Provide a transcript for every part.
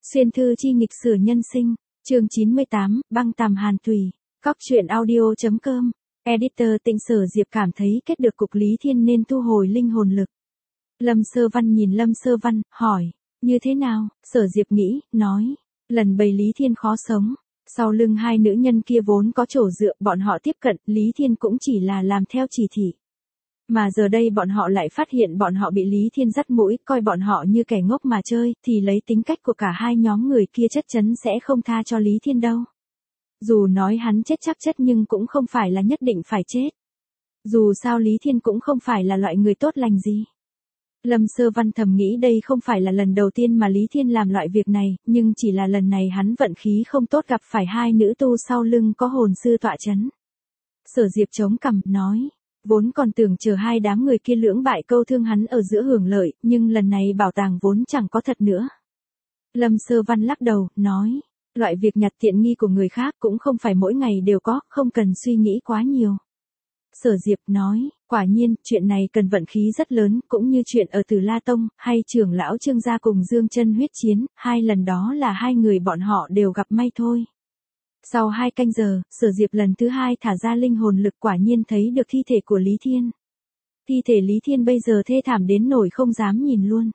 Xuyên thư chi nghịch sử nhân sinh, chương 98, băng tằm hàn tùy, Cóc truyện audio.com, editor Tịnh Sở Diệp cảm thấy kết được cục Lý Thiên nên thu hồi linh hồn lực. Lâm Sơ Văn nhìn Lâm Sơ Văn, hỏi, như thế nào? Sở Diệp nghĩ, nói, lần bầy Lý Thiên khó sống. Sau lưng hai nữ nhân kia vốn có chỗ dựa, bọn họ tiếp cận, Lý Thiên cũng chỉ là làm theo chỉ thị. Mà giờ đây bọn họ lại phát hiện bọn họ bị Lý Thiên dắt mũi, coi bọn họ như kẻ ngốc mà chơi, thì lấy tính cách của cả hai nhóm người kia chắc chắn sẽ không tha cho Lý Thiên đâu. Dù nói hắn chết chắc chất nhưng cũng không phải là nhất định phải chết. Dù sao Lý Thiên cũng không phải là loại người tốt lành gì. Lâm Sơ Văn thầm nghĩ đây không phải là lần đầu tiên mà Lý Thiên làm loại việc này, nhưng chỉ là lần này hắn vận khí không tốt gặp phải hai nữ tu sau lưng có hồn sư tọa chấn. Sở Diệp chống cằm, nói, vốn còn tưởng chờ hai đám người kia lưỡng bại câu thương hắn ở giữa hưởng lợi, nhưng lần này bảo tàng vốn chẳng có thật nữa. Lâm Sơ Văn lắc đầu, nói, loại việc nhặt tiện nghi của người khác cũng không phải mỗi ngày đều có, không cần suy nghĩ quá nhiều. Sở Diệp nói, quả nhiên, chuyện này cần vận khí rất lớn, cũng như chuyện ở Tử La Tông, hay trưởng lão Trương gia cùng Dương Chân huyết chiến, hai lần đó là hai người bọn họ đều gặp may thôi. Sau 2 canh giờ, Sở Diệp lần thứ 2 thả ra linh hồn lực, quả nhiên thấy được thi thể của Lý Thiên. Thi thể Lý Thiên bây giờ thê thảm đến nỗi không dám nhìn luôn.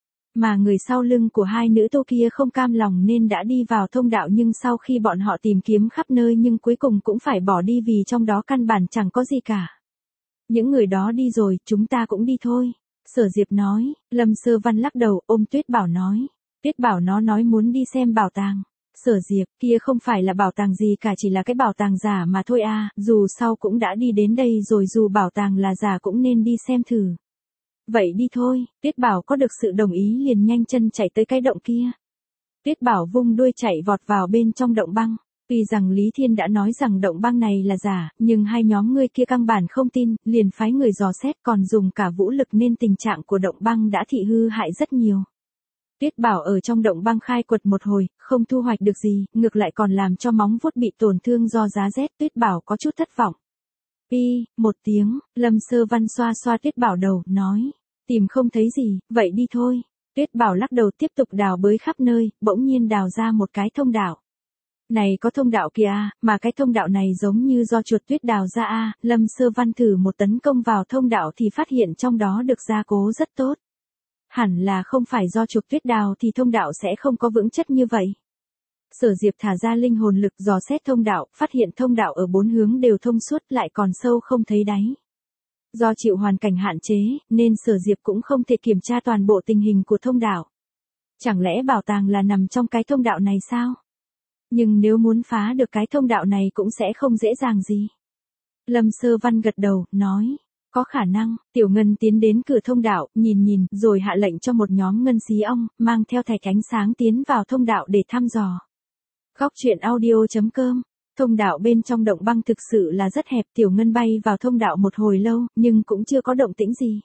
Mà người sau lưng của hai nữ tu kia không cam lòng nên đã đi vào thông đạo, nhưng sau khi bọn họ tìm kiếm khắp nơi nhưng cuối cùng cũng phải bỏ đi vì trong đó căn bản chẳng có gì cả. Những người đó đi rồi, chúng ta cũng đi thôi. Sở Diệp nói. Lâm Sơ Văn lắc đầu, ôm Tuyết Bảo nói. Tuyết Bảo nó nói muốn đi xem bảo tàng. Sở Diệp, kia không phải là bảo tàng gì cả, chỉ là cái bảo tàng giả mà thôi à, dù sau cũng đã đi đến đây rồi, dù bảo tàng là giả cũng nên đi xem thử. Vậy đi thôi. Tuyết Bảo có được sự đồng ý liền nhanh chân chạy tới cái động kia. Tuyết Bảo vung đuôi chạy vọt vào bên trong động băng. Tuy rằng Lý Thiên đã nói rằng động băng này là giả, nhưng hai nhóm người kia căn bản không tin, liền phái người dò xét còn dùng cả vũ lực nên tình trạng của động băng đã thị hư hại rất nhiều. Tuyết Bảo ở trong động băng khai quật một hồi, không thu hoạch được gì, ngược lại còn làm cho móng vuốt bị tổn thương do giá rét. Tuyết Bảo có chút thất vọng. Một tiếng, Lâm Sơ Văn xoa xoa Tuyết Bảo đầu, nói, tìm không thấy gì, vậy đi thôi. Tuyết Bảo lắc đầu tiếp tục đào bới khắp nơi, bỗng nhiên đào ra một cái thông đạo. Này có thông đạo kìa, mà cái thông đạo này giống như do chuột tuyết đào ra a. Lâm Sơ Văn thử một tấn công vào thông đạo thì phát hiện trong đó được gia cố rất tốt. Hẳn là không phải do chuột tuyết đào thì thông đạo sẽ không có vững chất như vậy. Sở Diệp thả ra linh hồn lực dò xét thông đạo, phát hiện thông đạo ở 4 hướng đều thông suốt, lại còn sâu không thấy đáy. Do chịu hoàn cảnh hạn chế, nên Sở Diệp cũng không thể kiểm tra toàn bộ tình hình của thông đạo. Chẳng lẽ bảo tàng là nằm trong cái thông đạo này sao? Nhưng nếu muốn phá được cái thông đạo này cũng sẽ không dễ dàng gì. Lâm Sơ Văn gật đầu, nói, có khả năng. Tiểu Ngân tiến đến cửa thông đạo, nhìn, rồi hạ lệnh cho một nhóm ngân xí ong, mang theo thạch ánh sáng tiến vào thông đạo để thăm dò. Cóc truyện audio.com. Thông đạo bên trong động băng thực sự là rất hẹp, Tiểu Ngân bay vào thông đạo một hồi lâu, nhưng cũng chưa có động tĩnh gì.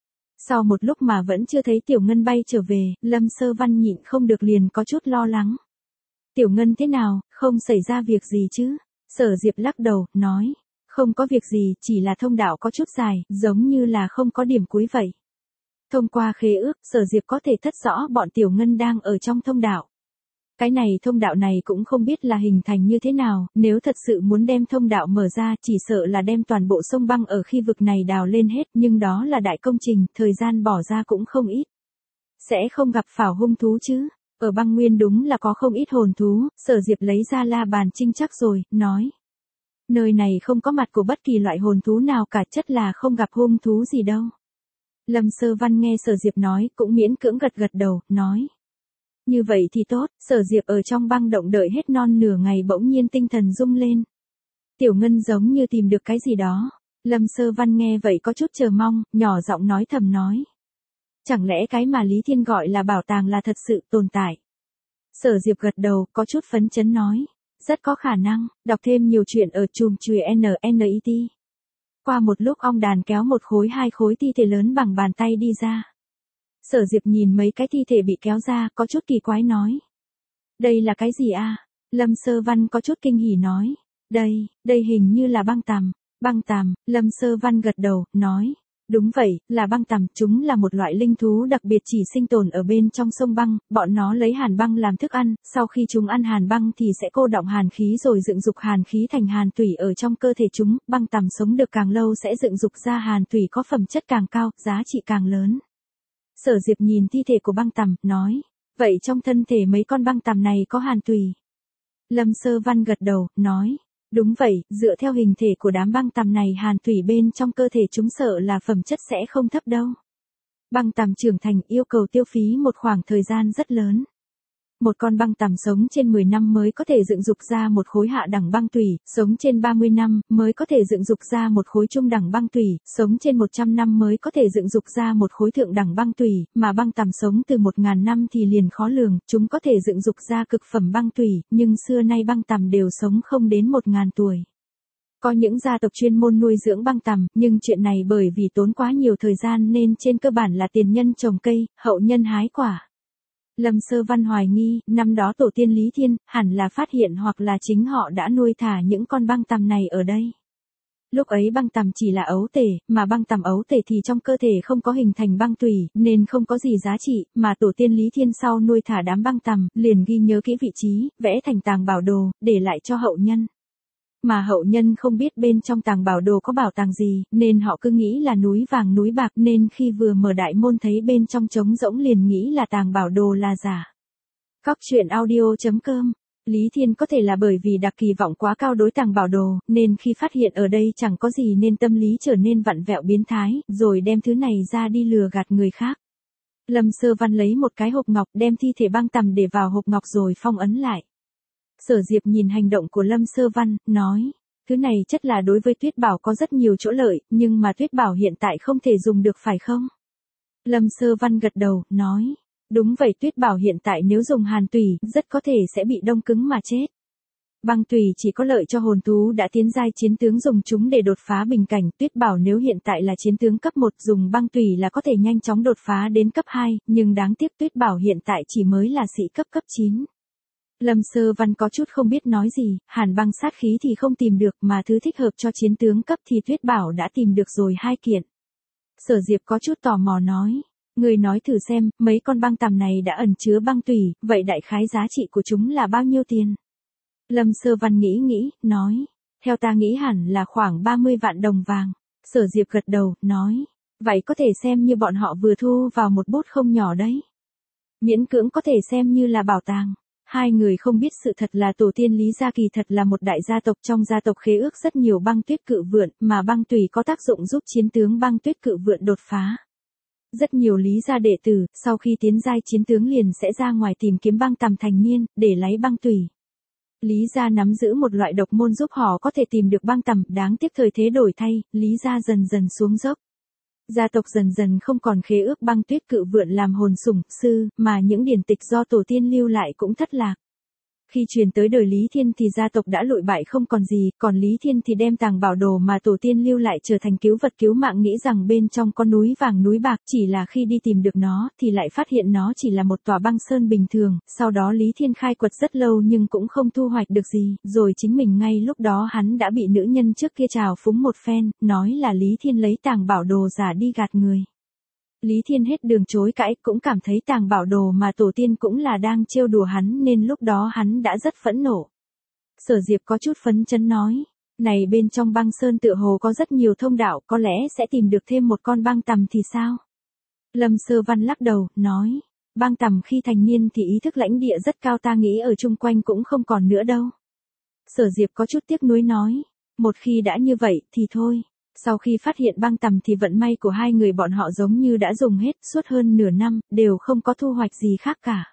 Sau một lúc mà vẫn chưa thấy Tiểu Ngân bay trở về, Lâm Sơ Văn nhịn không được liền có chút lo lắng. Tiểu Ngân thế nào, không xảy ra việc gì chứ? Sở Diệp lắc đầu, nói, không có việc gì, chỉ là thông đạo có chút dài, giống như là không có điểm cuối vậy. Thông qua khế ước, Sở Diệp có thể thất rõ bọn Tiểu Ngân đang ở trong thông đạo. Cái này thông đạo này cũng không biết là hình thành như thế nào, nếu thật sự muốn đem thông đạo mở ra chỉ sợ là đem toàn bộ sông băng ở khu vực này đào lên hết, nhưng đó là đại công trình, thời gian bỏ ra cũng không ít. Sẽ không gặp phải hung thú chứ? Ở băng nguyên đúng là có không ít hồn thú. Sở Diệp lấy ra la bàn trinh chắc rồi, nói. Nơi này không có mặt của bất kỳ loại hồn thú nào cả, chất là không gặp hung thú gì đâu. Lâm Sơ Văn nghe Sở Diệp nói, cũng miễn cưỡng gật đầu, nói. Như vậy thì tốt. Sở Diệp ở trong băng động đợi hết non nửa ngày bỗng nhiên tinh thần rung lên. Tiểu Ngân giống như tìm được cái gì đó. Lâm Sơ Văn nghe vậy có chút chờ mong, nhỏ giọng nói thầm nói. Chẳng lẽ cái mà Lý Thiên gọi là bảo tàng là thật sự tồn tại? Sở Diệp gật đầu, có chút phấn chấn nói. Rất có khả năng, đọc thêm nhiều chuyện ở chùm chùi NNET. Qua một lúc ong đàn kéo một khối 2 khối thi thể lớn bằng bàn tay đi ra. Sở Diệp nhìn mấy cái thi thể bị kéo ra, có chút kỳ quái nói. Đây là cái gì a? Lâm Sơ Văn có chút kinh hỉ nói. Đây hình như là băng tằm. Băng tằm. Lâm Sơ Văn gật đầu, nói. Đúng vậy, là băng tằm, chúng là một loại linh thú đặc biệt chỉ sinh tồn ở bên trong sông băng, bọn nó lấy hàn băng làm thức ăn, sau khi chúng ăn hàn băng thì sẽ cô đọng hàn khí rồi dựng dục hàn khí thành hàn tủy ở trong cơ thể chúng, băng tằm sống được càng lâu sẽ dựng dục ra hàn tủy có phẩm chất càng cao, giá trị càng lớn. Sở Diệp nhìn thi thể của băng tằm, nói, vậy trong thân thể mấy con băng tằm này có hàn tủy? Lâm Sơ Văn gật đầu, nói, đúng vậy, dựa theo hình thể của đám băng tằm này hàn tủy bên trong cơ thể chúng sợ là phẩm chất sẽ không thấp đâu. Băng tằm trưởng thành yêu cầu tiêu phí một khoảng thời gian rất lớn. Một con băng tằm sống trên 10 năm mới có thể dựng dục ra một khối hạ đẳng băng tủy, sống trên 30 năm mới có thể dựng dục ra một khối trung đẳng băng tủy, sống trên 100 năm mới có thể dựng dục ra một khối thượng đẳng băng tủy, mà băng tằm sống từ 1000 năm thì liền khó lường, chúng có thể dựng dục ra cực phẩm băng tủy, nhưng xưa nay băng tằm đều sống không đến 1000 tuổi. Có những gia tộc chuyên môn nuôi dưỡng băng tằm, nhưng chuyện này bởi vì tốn quá nhiều thời gian nên trên cơ bản là tiền nhân trồng cây, hậu nhân hái quả. Lâm Sơ Văn hoài nghi, năm đó tổ tiên Lý Thiên, hẳn là phát hiện hoặc là chính họ đã nuôi thả những con băng tằm này ở đây. Lúc ấy băng tằm chỉ là ấu tể, mà băng tằm ấu tể thì trong cơ thể không có hình thành băng tủy, nên không có gì giá trị, mà tổ tiên Lý Thiên sau nuôi thả đám băng tằm, liền ghi nhớ kỹ vị trí, vẽ thành tàng bảo đồ, để lại cho hậu nhân. Mà hậu nhân không biết bên trong tàng bảo đồ có bảo tàng gì, nên họ cứ nghĩ là núi vàng núi bạc, nên khi vừa mở đại môn thấy bên trong trống rỗng liền nghĩ là tàng bảo đồ là giả. Cóc truyện audio.com. Lý Thiên có thể là bởi vì đặt kỳ vọng quá cao đối tàng bảo đồ, nên khi phát hiện ở đây chẳng có gì nên tâm lý trở nên vặn vẹo biến thái, rồi đem thứ này ra đi lừa gạt người khác. Lâm Sơ Văn lấy một cái hộp ngọc đem thi thể băng tằm để vào hộp ngọc rồi phong ấn lại. Sở Diệp nhìn hành động của Lâm Sơ Văn, nói, thứ này chất là đối với Tuyết Bảo có rất nhiều chỗ lợi, nhưng mà Tuyết Bảo hiện tại không thể dùng được phải không? Lâm Sơ Văn gật đầu, nói, đúng vậy, Tuyết Bảo hiện tại nếu dùng hàn tủy, rất có thể sẽ bị đông cứng mà chết. Băng tủy chỉ có lợi cho hồn thú đã tiến giai chiến tướng dùng chúng để đột phá bình cảnh, Tuyết Bảo nếu hiện tại là chiến tướng cấp 1 dùng băng tủy là có thể nhanh chóng đột phá đến cấp 2, nhưng đáng tiếc Tuyết Bảo hiện tại chỉ mới là sĩ cấp 9. Lâm Sơ Văn có chút không biết nói gì, hàn băng sát khí thì không tìm được mà thứ thích hợp cho chiến tướng cấp thì Tuyết Bảo đã tìm được rồi 2 kiện. Sở Diệp có chút tò mò nói, người nói thử xem, mấy con băng tằm này đã ẩn chứa băng tủy, vậy đại khái giá trị của chúng là bao nhiêu tiền? Lâm Sơ Văn nghĩ, nói, theo ta nghĩ hẳn là khoảng 30 vạn đồng vàng. Sở Diệp gật đầu, nói, vậy có thể xem như bọn họ vừa thu vào một bút không nhỏ đấy. Miễn cưỡng có thể xem như là bảo tàng. Hai người không biết sự thật là tổ tiên Lý Gia kỳ thật là một đại gia tộc, trong gia tộc khế ước rất nhiều băng tuyết cự vượn, mà băng tủy có tác dụng giúp chiến tướng băng tuyết cự vượn đột phá. Rất nhiều Lý Gia đệ tử, sau khi tiến giai chiến tướng liền sẽ ra ngoài tìm kiếm băng tằm thành niên, để lấy băng tủy. Lý Gia nắm giữ một loại độc môn giúp họ có thể tìm được băng tằm, đáng tiếc thời thế đổi thay, Lý Gia dần dần xuống dốc. Gia tộc dần dần không còn khế ước băng tuyết cự vượn làm hồn sủng, sư, mà những điển tịch do tổ tiên lưu lại cũng thất lạc. Khi truyền tới đời Lý Thiên thì gia tộc đã lụi bại không còn gì, còn Lý Thiên thì đem tàng bảo đồ mà tổ tiên lưu lại trở thành cứu vật cứu mạng, nghĩ rằng bên trong có núi vàng núi bạc, chỉ là khi đi tìm được nó thì lại phát hiện nó chỉ là một tòa băng sơn bình thường, sau đó Lý Thiên khai quật rất lâu nhưng cũng không thu hoạch được gì, rồi chính mình ngay lúc đó hắn đã bị nữ nhân trước kia trào phúng một phen, nói là Lý Thiên lấy tàng bảo đồ giả đi gạt người. Lý Thiên hết đường chối cãi, cũng cảm thấy tàng bảo đồ mà tổ tiên cũng là đang trêu đùa hắn nên lúc đó hắn đã rất phẫn nộ. Sở Diệp có chút phấn chấn nói, này bên trong băng sơn tựa hồ có rất nhiều thông đạo, có lẽ sẽ tìm được thêm một con băng tằm thì sao? Lâm Sơ Văn lắc đầu, nói, băng tằm khi thành niên thì ý thức lãnh địa rất cao, ta nghĩ ở chung quanh cũng không còn nữa đâu. Sở Diệp có chút tiếc nuối nói, một khi đã như vậy thì thôi. Sau khi phát hiện băng tằm thì vận may của hai người bọn họ giống như đã dùng hết, suốt hơn nửa năm, đều không có thu hoạch gì khác cả.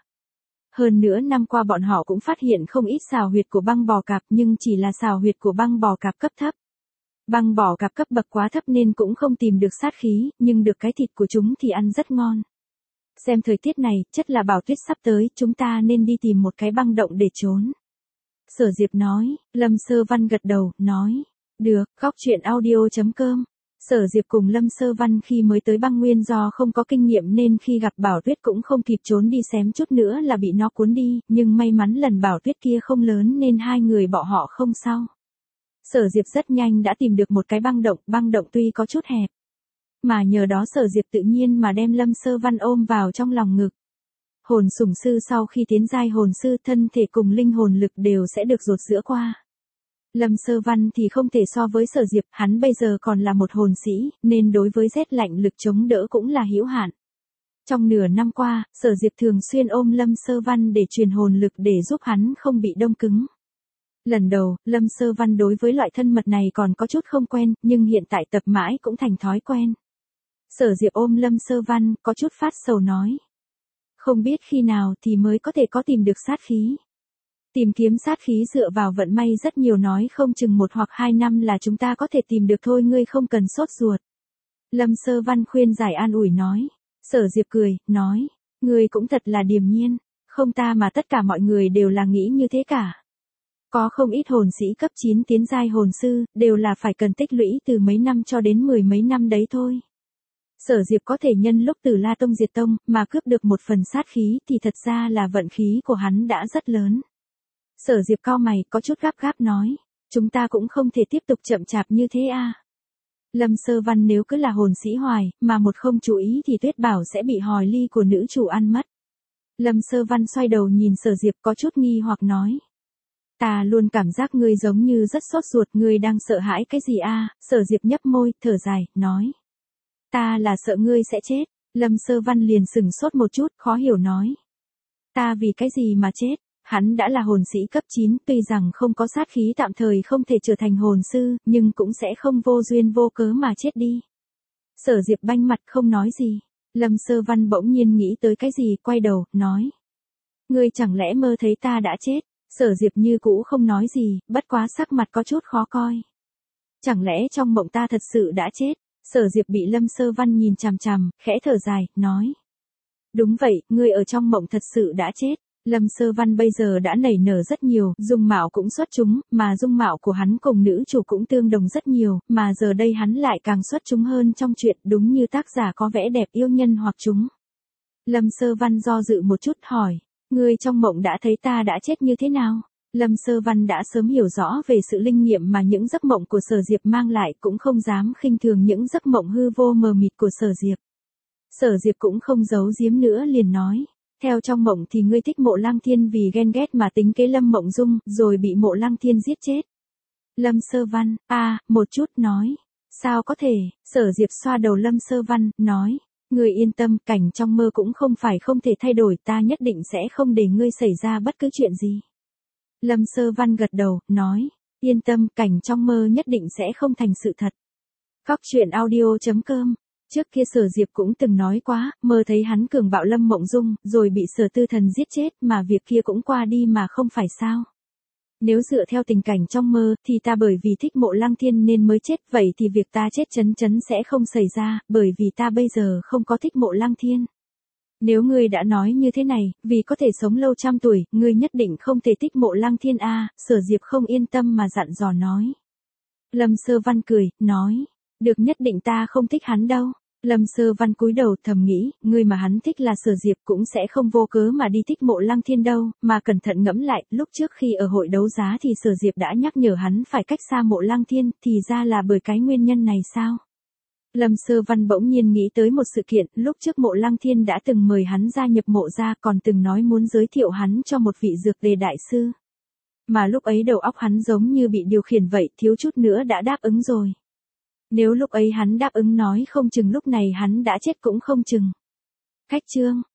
Hơn nữa năm qua bọn họ cũng phát hiện không ít sào huyệt của băng bò cạp, nhưng chỉ là sào huyệt của băng bò cạp cấp thấp. Băng bò cạp cấp bậc quá thấp nên cũng không tìm được sát khí, nhưng được cái thịt của chúng thì ăn rất ngon. Xem thời tiết này, chất là bảo tuyết sắp tới, chúng ta nên đi tìm một cái băng động để trốn. Sở Diệp nói, Lâm Sơ Văn gật đầu, nói. Được, Cóc truyện audio.com. Sở Diệp cùng Lâm Sơ Văn khi mới tới băng nguyên do không có kinh nghiệm nên khi gặp Bảo Tuyết cũng không kịp trốn đi, xém chút nữa là bị nó cuốn đi, nhưng may mắn lần Bảo Tuyết kia không lớn nên hai người bọn họ không sao. Sở Diệp rất nhanh đã tìm được một cái băng động tuy có chút hẹp. Mà nhờ đó Sở Diệp tự nhiên mà đem Lâm Sơ Văn ôm vào trong lòng ngực. Hồn sủng sư sau khi tiến giai hồn sư, thân thể cùng linh hồn lực đều sẽ được dột giữa qua. Lâm Sơ Văn thì không thể so với Sở Diệp, hắn bây giờ còn là một hồn sĩ, nên đối với rét lạnh lực chống đỡ cũng là hữu hạn. Trong nửa năm qua, Sở Diệp thường xuyên ôm Lâm Sơ Văn để truyền hồn lực để giúp hắn không bị đông cứng. Lần đầu, Lâm Sơ Văn đối với loại thân mật này còn có chút không quen, nhưng hiện tại tập mãi cũng thành thói quen. Sở Diệp ôm Lâm Sơ Văn, có chút phát sầu nói. Không biết khi nào thì mới có thể có tìm được sát khí. Tìm kiếm sát khí dựa vào vận may rất nhiều, nói không chừng 1 hoặc 2 năm là chúng ta có thể tìm được thôi, ngươi không cần sốt ruột. Lâm Sơ Văn khuyên giải an ủi nói. Sở Diệp cười, nói. Ngươi cũng thật là điềm nhiên, không ta mà tất cả mọi người đều là nghĩ như thế cả. Có không ít hồn sĩ cấp 9 tiến giai hồn sư, đều là phải cần tích lũy từ mấy năm cho đến 10 mấy năm đấy thôi. Sở Diệp có thể nhân lúc Tử La Tông diệt tông, mà cướp được một phần sát khí thì thật ra là vận khí của hắn đã rất lớn. Sở Diệp cau mày, có chút gấp gáp nói. Chúng ta cũng không thể tiếp tục chậm chạp như thế à. Lâm Sơ Văn nếu cứ là hồn sĩ hoài, mà một không chú ý thì Tuyết Bảo sẽ bị hòi ly của nữ chủ ăn mất. Lâm Sơ Văn xoay đầu nhìn Sở Diệp có chút nghi hoặc nói. Ta luôn cảm giác ngươi giống như rất sốt ruột, ngươi đang sợ hãi cái gì à? Sở Diệp nhấp môi, thở dài, nói. Ta là sợ ngươi sẽ chết. Lâm Sơ Văn liền sừng sốt một chút, khó hiểu nói. Ta vì cái gì mà chết? Hắn đã là hồn sĩ cấp 9, tuy rằng không có sát khí tạm thời không thể trở thành hồn sư, nhưng cũng sẽ không vô duyên vô cớ mà chết đi. Sở Diệp banh mặt không nói gì. Lâm Sơ Văn bỗng nhiên nghĩ tới cái gì, quay đầu, nói. Ngươi chẳng lẽ mơ thấy ta đã chết? Sở Diệp như cũ không nói gì, bất quá sắc mặt có chút khó coi. Chẳng lẽ trong mộng ta thật sự đã chết? Sở Diệp bị Lâm Sơ Văn nhìn chằm chằm, khẽ thở dài, nói. Đúng vậy, ngươi ở trong mộng thật sự đã chết. Lâm Sơ Văn bây giờ đã nảy nở rất nhiều, dung mạo cũng xuất chúng, mà dung mạo của hắn cùng nữ chủ cũng tương đồng rất nhiều, mà giờ đây hắn lại càng xuất chúng hơn trong chuyện, đúng như tác giả có vẻ đẹp yêu nhân hoặc chúng. Lâm Sơ Văn do dự một chút hỏi, ngươi trong mộng đã thấy ta đã chết như thế nào? Lâm Sơ Văn đã sớm hiểu rõ về sự linh nghiệm mà những giấc mộng của Sở Diệp mang lại, cũng không dám khinh thường những giấc mộng hư vô mờ mịt của Sở Diệp. Sở Diệp cũng không giấu giếm nữa, liền nói. Theo trong mộng thì ngươi thích Mộ Lăng Thiên vì ghen ghét mà tính kế Lâm Mộng Dung, rồi bị Mộ Lăng Thiên giết chết. Lâm Sơ Văn, một chút nói. Sao có thể? Sở Diệp xoa đầu Lâm Sơ Văn, nói. Ngươi yên tâm, cảnh trong mơ cũng không phải không thể thay đổi, ta nhất định sẽ không để ngươi xảy ra bất cứ chuyện gì. Lâm Sơ Văn gật đầu, nói. Yên tâm, cảnh trong mơ nhất định sẽ không thành sự thật. Cóc truyện audio.com. Trước kia Sở Diệp cũng từng nói quá, mơ thấy hắn cường bạo Lâm Mộng Dung, rồi bị Sở Tư Thần giết chết, mà việc kia cũng qua đi mà không phải sao. Nếu dựa theo tình cảnh trong mơ, thì ta bởi vì thích Mộ Lăng Thiên nên mới chết, vậy thì việc ta chết chấn sẽ không xảy ra, bởi vì ta bây giờ không có thích Mộ Lăng Thiên. Nếu ngươi đã nói như thế này, vì có thể sống lâu trăm tuổi, ngươi nhất định không thể thích Mộ Lăng Thiên à, Sở Diệp không yên tâm mà dặn dò nói. Lâm Sơ Văn cười, nói. Được, nhất định ta không thích hắn đâu. Lâm Sơ Văn cúi đầu thầm nghĩ, người mà hắn thích là Sở Diệp cũng sẽ không vô cớ mà đi thích Mộ Lăng Thiên đâu, mà cẩn thận ngẫm lại, lúc trước khi ở hội đấu giá thì Sở Diệp đã nhắc nhở hắn phải cách xa Mộ Lăng Thiên, thì ra là bởi cái nguyên nhân này sao? Lâm Sơ Văn bỗng nhiên nghĩ tới một sự kiện, lúc trước Mộ Lăng Thiên đã từng mời hắn gia nhập Mộ gia, còn từng nói muốn giới thiệu hắn cho một vị dược đề đại sư. Mà lúc ấy đầu óc hắn giống như bị điều khiển vậy, thiếu chút nữa đã đáp ứng rồi. Nếu lúc ấy hắn đáp ứng nói không chừng lúc này hắn đã chết cũng không chừng. Khách chương